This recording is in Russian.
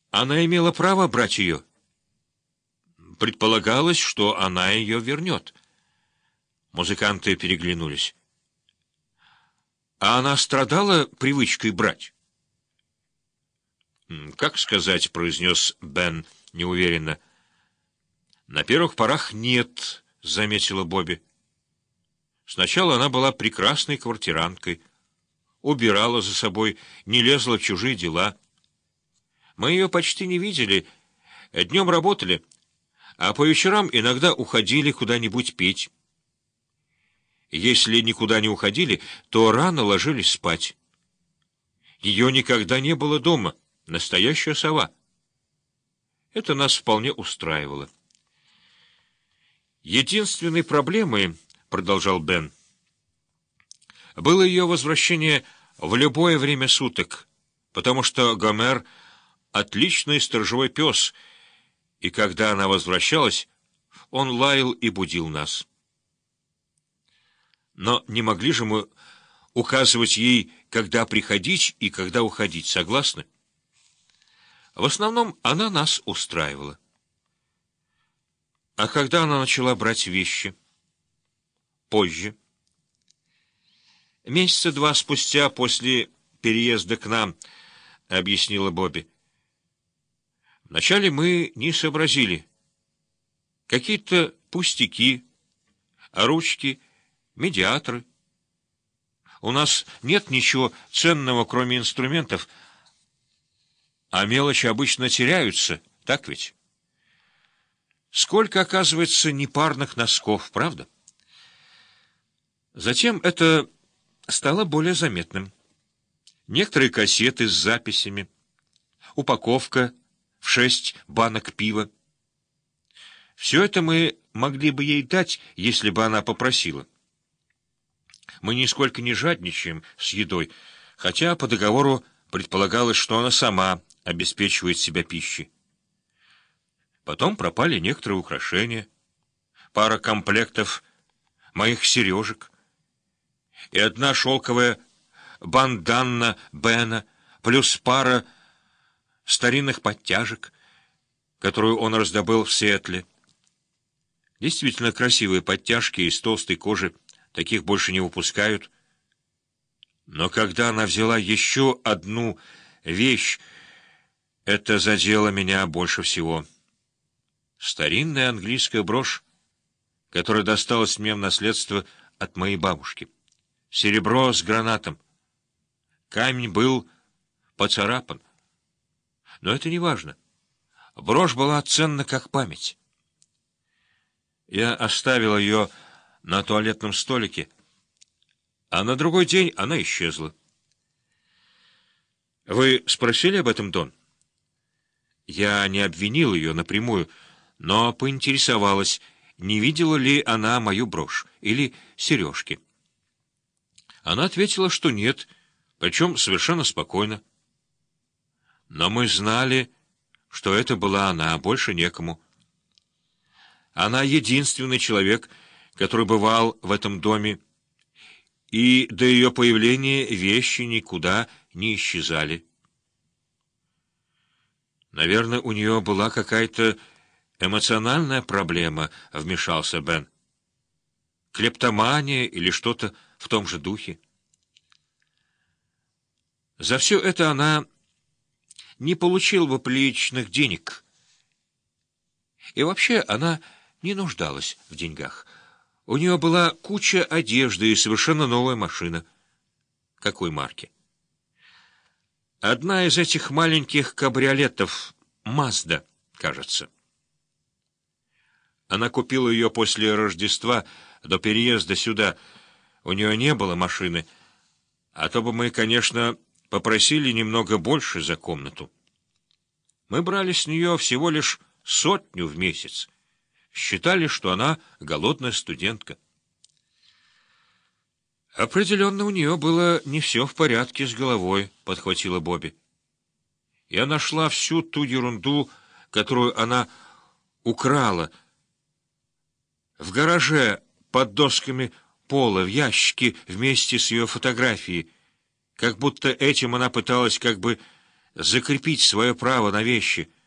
Она имела право брать ее. Предполагалось, что она ее вернет. Музыканты переглянулись. А она страдала привычкой брать? «Как сказать», — произнес Бен неуверенно. «На первых порах нет», — заметила Бобби. «Сначала она была прекрасной квартиранткой, убирала за собой, не лезла в чужие дела. Мы ее почти не видели, днем работали, а по вечерам иногда уходили куда-нибудь петь. Если никуда не уходили, то рано ложились спать. Ее никогда не было дома, настоящая сова. Это нас вполне устраивало. Единственной проблемой, — продолжал Бен, — было ее возвращение в любое время суток, потому что Гомер — отличный сторожевой пес, и когда она возвращалась, он лаял и будил нас. Но не могли же мы указывать ей, когда приходить и когда уходить, согласны? В основном она нас устраивала. А когда она начала брать вещи? Позже. Месяца 2 спустя после переезда к нам, — объяснила Бобби. Вначале мы не сообразили. Какие-то пустяки, ручки, медиаторы. У нас нет ничего ценного, кроме инструментов, а мелочи обычно теряются, так ведь? Сколько, оказывается, непарных носков, правда? Затем это стало более заметным. Некоторые кассеты с записями, упаковка в 6 банок пива. Все это мы могли бы ей дать, если бы она попросила. Мы нисколько не жадничаем с едой, хотя по договору предполагалось, что она сама обеспечивает себя пищей. Потом пропали некоторые украшения, пара комплектов моих сережек и одна шелковая банданна Бена, плюс пара старинных подтяжек, которую он раздобыл в Сиэтле. Действительно красивые подтяжки из толстой кожи, таких больше не выпускают. Но когда она взяла еще одну вещь, это задело меня больше всего. Старинная английская брошь, которая досталась мне в наследство от моей бабушки. Серебро с гранатом. Камень был поцарапан. Но это не важно. Брошь была ценна как память. Я оставил ее на туалетном столике, а на другой день она исчезла. Вы спросили об этом, Дон? Я не обвинил ее напрямую, но поинтересовалась, не видела ли она мою брошь или сережки. Она ответила, что нет, причем совершенно спокойно. Но мы знали, что это была она, больше некому. Она единственный человек, который бывал в этом доме, и до ее появления вещи никуда не исчезали. Наверное, у нее была какая-то эмоциональная проблема, — вмешался Бен. Клептомания или что-то в том же духе. За все это она не получила бы приличных денег. И вообще она не нуждалась в деньгах. У нее была куча одежды и совершенно новая машина. Какой марки? Одна из этих маленьких кабриолетов, Мазда, кажется. Она купила ее после Рождества, до переезда сюда. У нее не было машины, а то бы мы, конечно, попросили немного больше за комнату. Мы брали с нее всего лишь 100 в месяц. Считали, что она голодная студентка. «Определенно у нее было не все в порядке с головой», — подхватила Бобби. «Я нашла всю ту ерунду, которую она украла, в гараже под досками пола, в ящике вместе с ее фотографией, как будто этим она пыталась как бы закрепить свое право на вещи